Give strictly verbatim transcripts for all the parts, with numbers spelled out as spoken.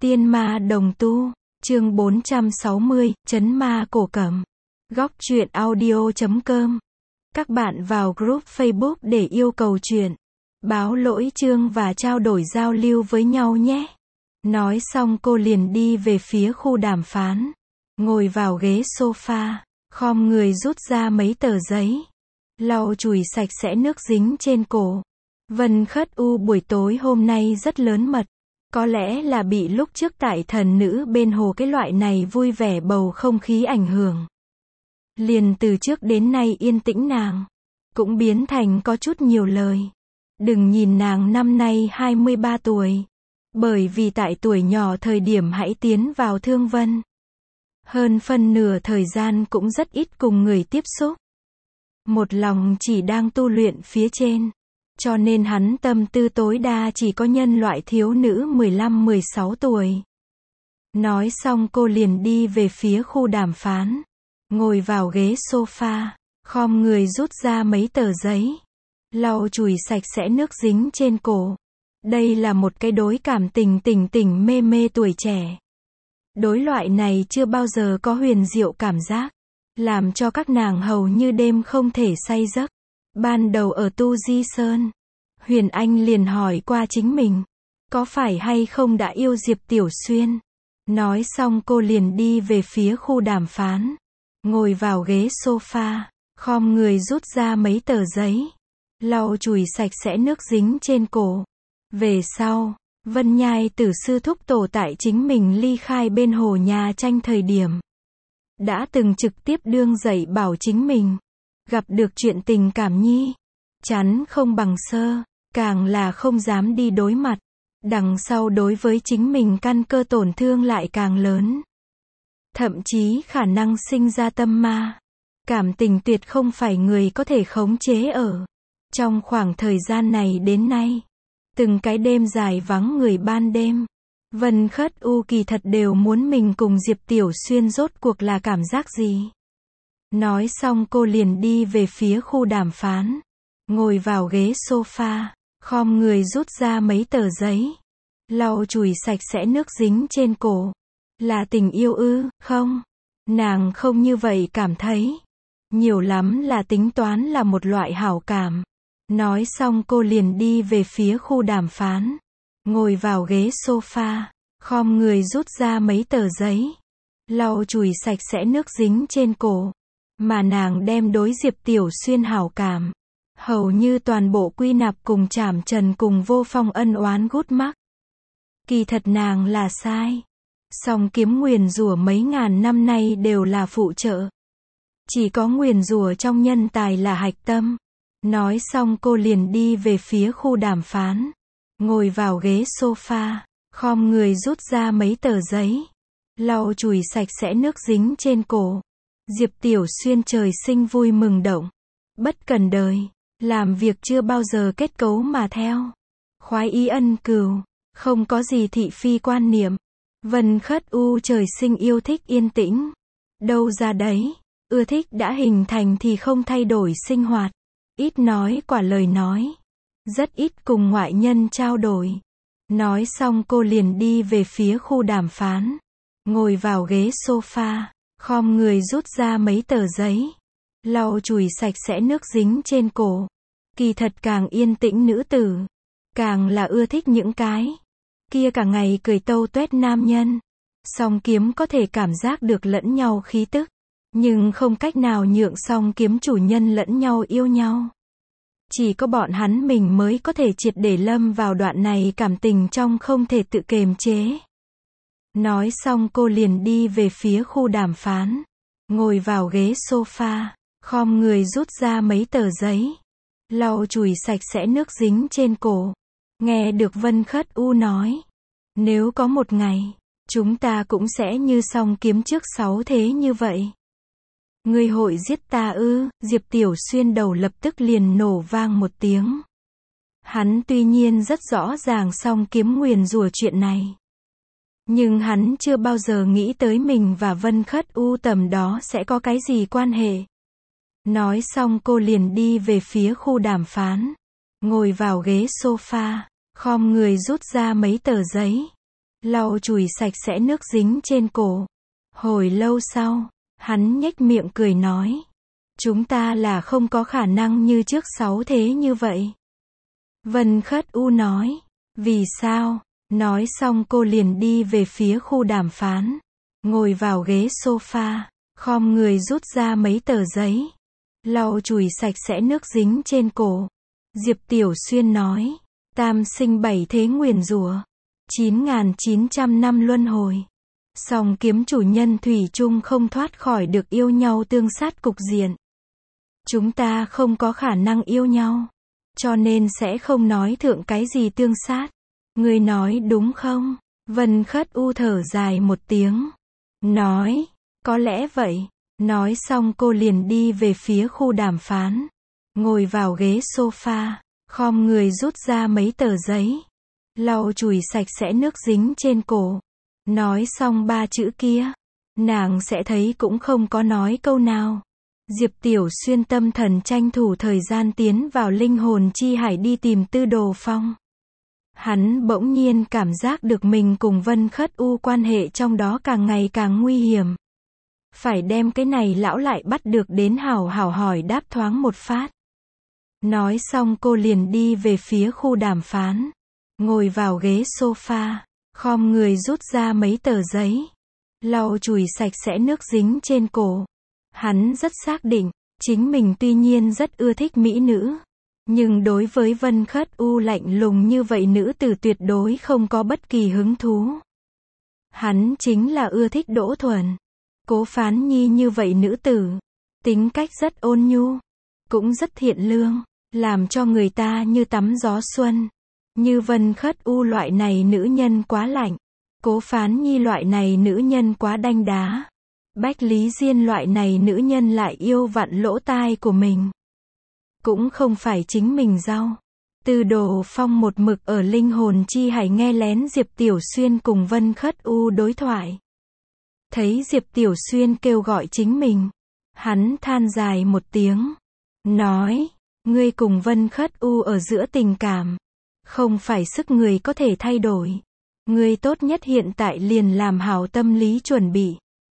Tiên ma đồng tu, chương bốn trăm sáu mươi, trấn ma cổ cẩm. Góc truyện audio chấm com. Các bạn vào group Facebook để yêu cầu truyện, báo lỗi chương và trao đổi giao lưu với nhau nhé. Nói xong cô liền đi về phía khu đàm phán. Ngồi vào ghế sofa, khom người rút ra mấy tờ giấy. Lau chùi sạch sẽ nước dính trên cổ. Vân Khất U buổi tối hôm nay rất lớn mật. Có lẽ là bị lúc trước tại thần nữ bên hồ cái loại này vui vẻ bầu không khí ảnh hưởng. Liền từ trước đến nay yên tĩnh nàng, cũng biến thành có chút nhiều lời. Đừng nhìn nàng năm nay hai mươi ba tuổi. Bởi vì tại tuổi nhỏ thời điểm hãy tiến vào thương vân. Hơn phân nửa thời gian cũng rất ít cùng người tiếp xúc. Một lòng chỉ đang tu luyện phía trên. Cho nên hắn tâm tư tối đa chỉ có nhân loại thiếu nữ mười lăm mười sáu tuổi. Nói xong cô liền đi về phía khu đàm phán. Ngồi vào ghế sofa, khom người rút ra mấy tờ giấy. Lau chùi sạch sẽ nước dính trên cổ. Đây là một cái đối cảm tình tỉnh tỉnh mê mê tuổi trẻ. Đối loại này chưa bao giờ có huyền diệu cảm giác. Làm cho các nàng hầu như đêm không thể say giấc. Ban đầu ở Tu Di Sơn, Huyền Anh liền hỏi qua chính mình, có phải hay không đã yêu Diệp Tiểu Xuyên. Nói xong cô liền đi về phía khu đàm phán. Ngồi vào ghế sofa, khom người rút ra mấy tờ giấy. Lau chùi sạch sẽ nước dính trên cổ. Về sau, Vân Nhai Tử sư thúc tổ tại chính mình ly khai bên hồ nhà tranh thời điểm. Đã từng trực tiếp đương dạy bảo chính mình. Gặp được chuyện tình cảm nhi, chắn không bằng sơ, càng là không dám đi đối mặt. Đằng sau đối với chính mình căn cơ tổn thương lại càng lớn. Thậm chí khả năng sinh ra tâm ma. Cảm tình tuyệt không phải người có thể khống chế ở. Trong khoảng thời gian này đến nay, từng cái đêm dài vắng người ban đêm, Vân Khất U kỳ thật đều muốn mình cùng Diệp Tiểu Xuyên rốt cuộc là cảm giác gì. Nói xong cô liền đi về phía khu đàm phán. Ngồi vào ghế sofa, khom người rút ra mấy tờ giấy. Lau chùi sạch sẽ nước dính trên cổ. Là tình yêu ư, không? Nàng không như vậy cảm thấy. Nhiều lắm là tính toán là một loại hảo cảm. Nói xong cô liền đi về phía khu đàm phán. Ngồi vào ghế sofa, khom người rút ra mấy tờ giấy. Lau chùi sạch sẽ nước dính trên cổ. Mà nàng đem đối Diệp Tiểu Xuyên hảo cảm, hầu như toàn bộ quy nạp cùng Trảm Trần cùng Vô Phong ân oán gút mắc. Kỳ thật nàng là sai. Song kiếm nguyền rủa mấy ngàn năm nay đều là phụ trợ. Chỉ có nguyền rủa trong nhân tài là hạch tâm. Nói xong cô liền đi về phía khu đàm phán. Ngồi vào ghế sofa, khom người rút ra mấy tờ giấy. Lau chùi sạch sẽ nước dính trên cổ. Diệp Tiểu Xuyên trời sinh vui mừng động. Bất cần đời. Làm việc chưa bao giờ kết cấu mà theo. Khoái ý ân cừu. Không có gì thị phi quan niệm. Vân Khất U trời sinh yêu thích yên tĩnh. Đâu ra đấy. Ưa thích đã hình thành thì không thay đổi sinh hoạt. Ít nói quả lời nói. Rất ít cùng ngoại nhân trao đổi. Nói xong cô liền đi về phía khu đàm phán. Ngồi vào ghế sofa. Khom người rút ra mấy tờ giấy. Lau chùi sạch sẽ nước dính trên cổ. Kỳ thật càng yên tĩnh nữ tử, càng là ưa thích những cái kia cả ngày cười tâu tuét nam nhân. Song kiếm có thể cảm giác được lẫn nhau khí tức, nhưng không cách nào nhượng song kiếm chủ nhân lẫn nhau yêu nhau. Chỉ có bọn hắn mình mới có thể triệt để lâm vào đoạn này cảm tình trong không thể tự kiềm chế. Nói xong cô liền đi về phía khu đàm phán. Ngồi vào ghế sofa, khom người rút ra mấy tờ giấy. Lau chùi sạch sẽ nước dính trên cổ. Nghe được Vân Khất U nói. Nếu có một ngày, chúng ta cũng sẽ như song kiếm trước sáu thế như vậy. Ngươi hội giết ta ư? Diệp Tiểu Xuyên đầu lập tức liền nổ vang một tiếng. Hắn tuy nhiên rất rõ ràng song kiếm nguyền rủa chuyện này. Nhưng hắn chưa bao giờ nghĩ tới mình và Vân Khất U tầm đó sẽ có cái gì quan hệ. Nói xong cô liền đi về phía khu đàm phán. Ngồi vào ghế sofa, khom người rút ra mấy tờ giấy. lau chùi sạch sẽ nước dính trên cổ. Hồi lâu sau, hắn nhếch miệng cười nói. Chúng ta là không có khả năng như trước sáu thế như vậy. Vân Khất U nói. Vì sao? Nói xong cô liền đi về phía khu đàm phán. Ngồi vào ghế sofa, khom người rút ra mấy tờ giấy. Lau chùi sạch sẽ nước dính trên cổ. Diệp Tiểu Xuyên nói. Tam sinh bảy thế nguyền rủa, chín nghìn chín trăm năm luân hồi. Song kiếm chủ nhân thủy chung không thoát khỏi được yêu nhau tương sát cục diện. Chúng ta không có khả năng yêu nhau, cho nên sẽ không nói thượng cái gì tương sát. Ngươi nói đúng không? Vân Khất U thở dài một tiếng. Nói, có lẽ vậy. Nói xong cô liền đi về phía khu đàm phán. Ngồi vào ghế sofa, khom người rút ra mấy tờ giấy. Lau chùi sạch sẽ nước dính trên cổ. Nói xong ba chữ kia, nàng sẽ thấy cũng không có nói câu nào. Diệp Tiểu Xuyên tâm thần tranh thủ thời gian tiến vào linh hồn chi hải đi tìm Tư Đồ Phong. Hắn bỗng nhiên cảm giác được mình cùng Vân Khất U quan hệ trong đó càng ngày càng nguy hiểm. Phải đem cái này lão lại bắt được đến hảo hảo hỏi đáp thoáng một phát. Nói xong cô liền đi về phía khu đàm phán. Ngồi vào ghế sofa, khom người rút ra mấy tờ giấy. Lau chùi sạch sẽ nước dính trên cổ. Hắn rất xác định, chính mình tuy nhiên rất ưa thích mỹ nữ. Nhưng đối với Vân Khất U lạnh lùng như vậy nữ tử tuyệt đối không có bất kỳ hứng thú. Hắn chính là ưa thích Đỗ Thuần. Cố Phán Nhi như vậy nữ tử, tính cách rất ôn nhu, cũng rất thiện lương, làm cho người ta như tắm gió xuân. Như Vân Khất U loại này nữ nhân quá lạnh, Cố Phán Nhi loại này nữ nhân quá đanh đá, Bách Lý Diên loại này nữ nhân lại yêu vặn lỗ tai của mình. Cũng không phải chính mình rau. Tư Đồ Phong một mực ở linh hồn chi hải nghe lén Diệp Tiểu Xuyên cùng Vân Khất U đối thoại. Thấy Diệp Tiểu Xuyên kêu gọi chính mình, hắn than dài một tiếng, nói, ngươi cùng Vân Khất U ở giữa tình cảm, không phải sức người có thể thay đổi. Ngươi tốt nhất hiện tại liền làm hảo tâm lý chuẩn bị.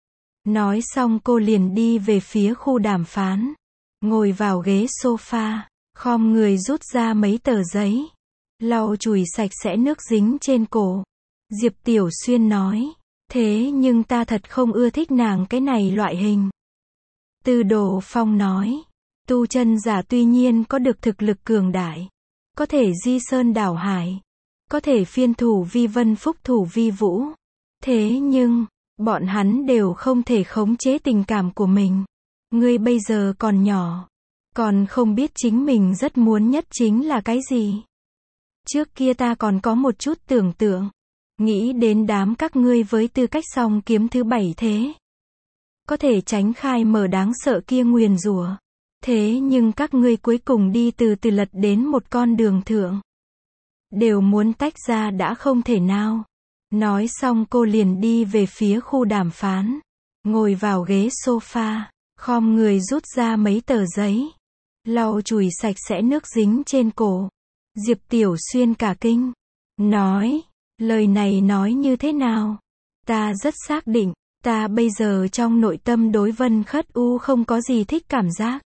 Nói xong cô liền đi về phía khu đàm phán. Ngồi vào ghế sofa, khom người rút ra mấy tờ giấy. Lau chùi sạch sẽ nước dính trên cổ. Diệp Tiểu Xuyên nói, thế nhưng ta thật không ưa thích nàng cái này loại hình. Tư Đồ Phong nói, tu chân giả tuy nhiên có được thực lực cường đại, có thể di sơn đảo hải, có thể phiên thủ vi vân phúc thủ vi vũ. Thế nhưng, bọn hắn đều không thể khống chế tình cảm của mình. Ngươi bây giờ còn nhỏ, còn không biết chính mình rất muốn nhất chính là cái gì. Trước kia ta còn có một chút tưởng tượng, nghĩ đến đám các ngươi với tư cách song kiếm thứ bảy thế, có thể tránh khai mở đáng sợ kia nguyền rủa. Thế nhưng các ngươi cuối cùng đi từ từ lật đến một con đường thượng. Đều muốn tách ra đã không thể nào. Nói xong cô liền đi về phía khu đàm phán. Ngồi vào ghế sofa, khom người rút ra mấy tờ giấy. Lau chùi sạch sẽ nước dính trên cổ. Diệp Tiểu Xuyên cả kinh. Nói, lời này nói như thế nào? Ta rất xác định, ta bây giờ trong nội tâm đối Vân Khất U không có gì thích cảm giác.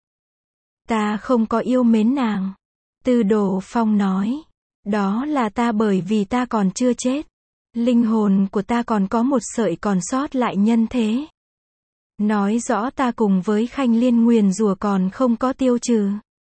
Ta không có yêu mến nàng. Tư Đồ Phong nói, đó là ta bởi vì ta còn chưa chết. Linh hồn của ta còn có một sợi còn sót lại nhân thế. Nói rõ ta cùng với Khanh Liên nguyền rủa còn không có tiêu trừ.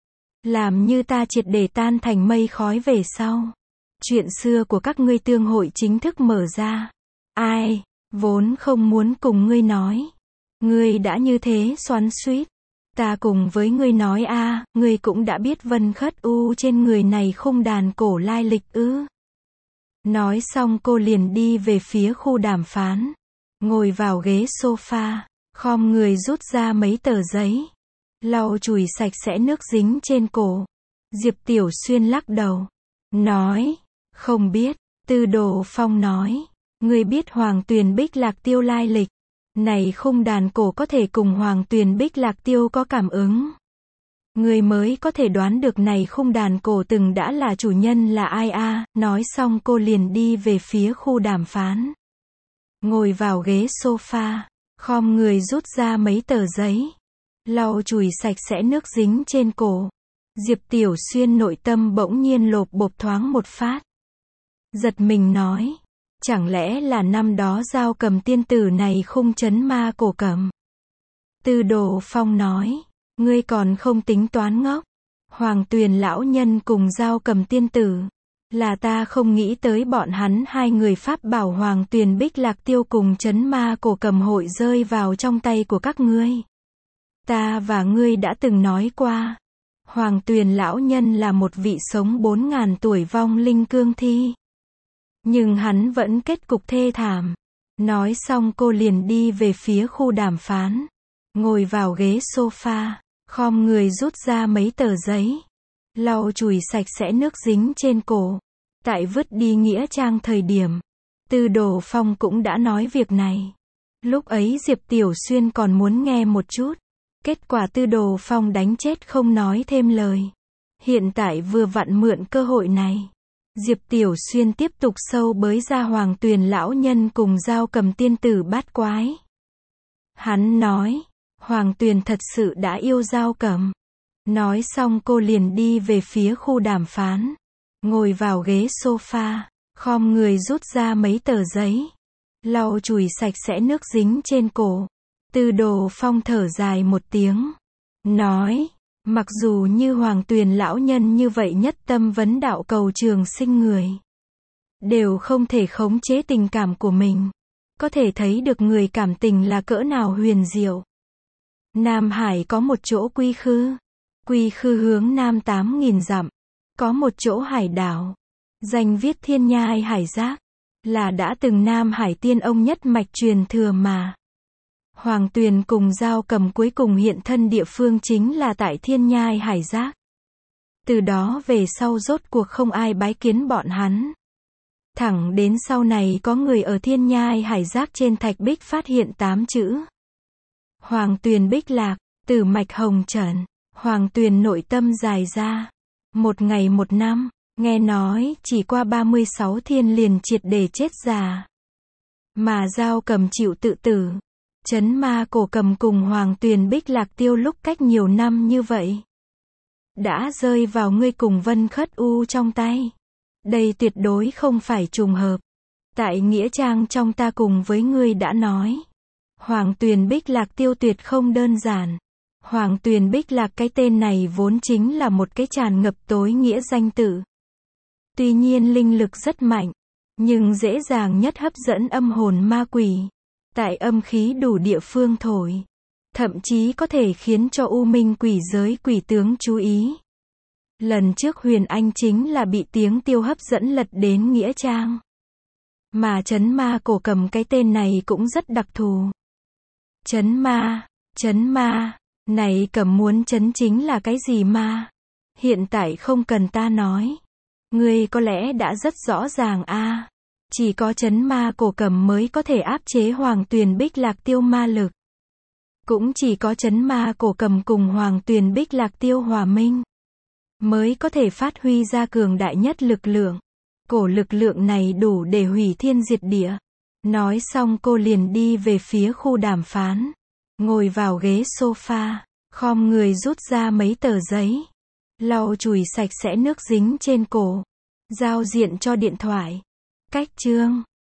Làm như ta triệt để tan thành mây khói về sau. Chuyện xưa của các ngươi tương hội chính thức mở ra. Ai, vốn không muốn cùng ngươi nói. Ngươi đã như thế xoắn xuýt. Ta cùng với ngươi nói a, à, ngươi cũng đã biết Vân Khất U trên người này khung đàn cổ lai lịch ư. Nói xong cô liền đi về phía khu đàm phán. Ngồi vào ghế sofa, khom người rút ra mấy tờ giấy. Lau chùi sạch sẽ nước dính trên cổ. Diệp Tiểu Xuyên lắc đầu. Nói, không biết. Tư Đồ Phong nói, ngươi biết Hoàng Tuyền Bích Lạc Tiêu lai lịch. Này khung đàn cổ có thể cùng Hoàng Tuyền Bích Lạc Tiêu có cảm ứng. Người mới có thể đoán được này khung đàn cổ từng đã là chủ nhân là ai a à? Nói xong cô liền đi về phía khu đàm phán. Ngồi vào ghế sofa, khom người rút ra mấy tờ giấy, lau chùi sạch sẽ nước dính trên cổ. Diệp Tiểu Xuyên nội tâm bỗng nhiên lộp bộp thoáng một phát. Giật mình nói, chẳng lẽ là năm đó Dao Cầm tiên tử này khung trấn ma cổ cầm. Tư Đồ Phong nói, ngươi còn không tính toán ngốc. Hoàng Tuyền lão nhân cùng Dao Cầm tiên tử, là ta không nghĩ tới bọn hắn hai người pháp bảo Hoàng Tuyền Bích Lạc Tiêu cùng trấn ma cổ cầm hội rơi vào trong tay của các ngươi. Ta và ngươi đã từng nói qua, Hoàng Tuyền lão nhân là một vị sống bốn ngàn tuổi vong linh cương thi. Nhưng hắn vẫn kết cục thê thảm. Nói xong cô liền đi về phía khu đàm phán. Ngồi vào ghế sofa, khom người rút ra mấy tờ giấy, lau chùi sạch sẽ nước dính trên cổ. Tại vứt đi nghĩa trang thời điểm, Tư Đồ Phong cũng đã nói việc này. Lúc ấy Diệp Tiểu Xuyên còn muốn nghe một chút. Kết quả Tư Đồ Phong đánh chết không nói thêm lời. Hiện tại vừa vặn mượn cơ hội này, Diệp Tiểu Xuyên tiếp tục sâu bới ra Hoàng Tuyền lão nhân cùng Dao Cầm tiên tử bát quái. Hắn nói, Hoàng Tuyền thật sự đã yêu Dao Cầm. Nói xong cô liền đi về phía khu đàm phán. Ngồi vào ghế sofa, khom người rút ra mấy tờ giấy, lau chùi sạch sẽ nước dính trên cổ. Tư Đồ Phong thở dài một tiếng, nói, mặc dù như Hoàng Tuyền lão nhân như vậy nhất tâm vấn đạo cầu trường sinh người, đều không thể khống chế tình cảm của mình, có thể thấy được người cảm tình là cỡ nào huyền diệu. Nam Hải có một chỗ quy khư, quy khư hướng nam tám nghìn dặm, có một chỗ hải đảo, danh viết Thiên Nhai Hải Giác, là đã từng Nam Hải tiên ông nhất mạch truyền thừa mà. Hoàng Tuyền cùng Dao Cầm cuối cùng hiện thân địa phương chính là tại Thiên Nhai Hải Giác. Từ đó về sau rốt cuộc không ai bái kiến bọn hắn. Thẳng đến sau này có người ở Thiên Nhai Hải Giác trên thạch bích phát hiện tám chữ. Hoàng Tuyền Bích Lạc, Tử Mạch Hồng Trần. Hoàng Tuyền nội tâm dài ra. Một ngày một năm, nghe nói chỉ qua ba mươi sáu thiên liền triệt để chết già. Mà Dao Cầm chịu tự tử. Trấn ma cổ cầm cùng Hoàng Tuyền Bích Lạc Tiêu lúc cách nhiều năm như vậy, đã rơi vào ngươi cùng Vân Khất U trong tay. Đây tuyệt đối không phải trùng hợp. Tại nghĩa trang trong ta cùng với ngươi đã nói, Hoàng Tuyền Bích Lạc Tiêu tuyệt không đơn giản. Hoàng Tuyền Bích Lạc cái tên này vốn chính là một cái tràn ngập tối nghĩa danh tự. Tuy nhiên linh lực rất mạnh, nhưng dễ dàng nhất hấp dẫn âm hồn ma quỷ. Tại âm khí đủ địa phương thổi, thậm chí có thể khiến cho u minh quỷ giới quỷ tướng chú ý. Lần trước Huyền Anh chính là bị tiếng tiêu hấp dẫn lật đến nghĩa trang. Mà trấn ma cổ cầm cái tên này cũng rất đặc thù. Trấn ma, trấn ma, này cầm muốn trấn chính là cái gì ma? Hiện tại không cần ta nói, ngươi có lẽ đã rất rõ ràng a. À. Chỉ có trấn ma cổ cầm mới có thể áp chế Hoàng Tuyền Bích Lạc Tiêu ma lực. Cũng chỉ có trấn ma cổ cầm cùng Hoàng Tuyền Bích Lạc Tiêu hòa minh, mới có thể phát huy ra cường đại nhất lực lượng. Cổ lực lượng này đủ để hủy thiên diệt địa. Nói xong cô liền đi về phía khu đàm phán. Ngồi vào ghế sofa, khom người rút ra mấy tờ giấy, lau chùi sạch sẽ nước dính trên cổ. Giao diện cho điện thoại. Cách chương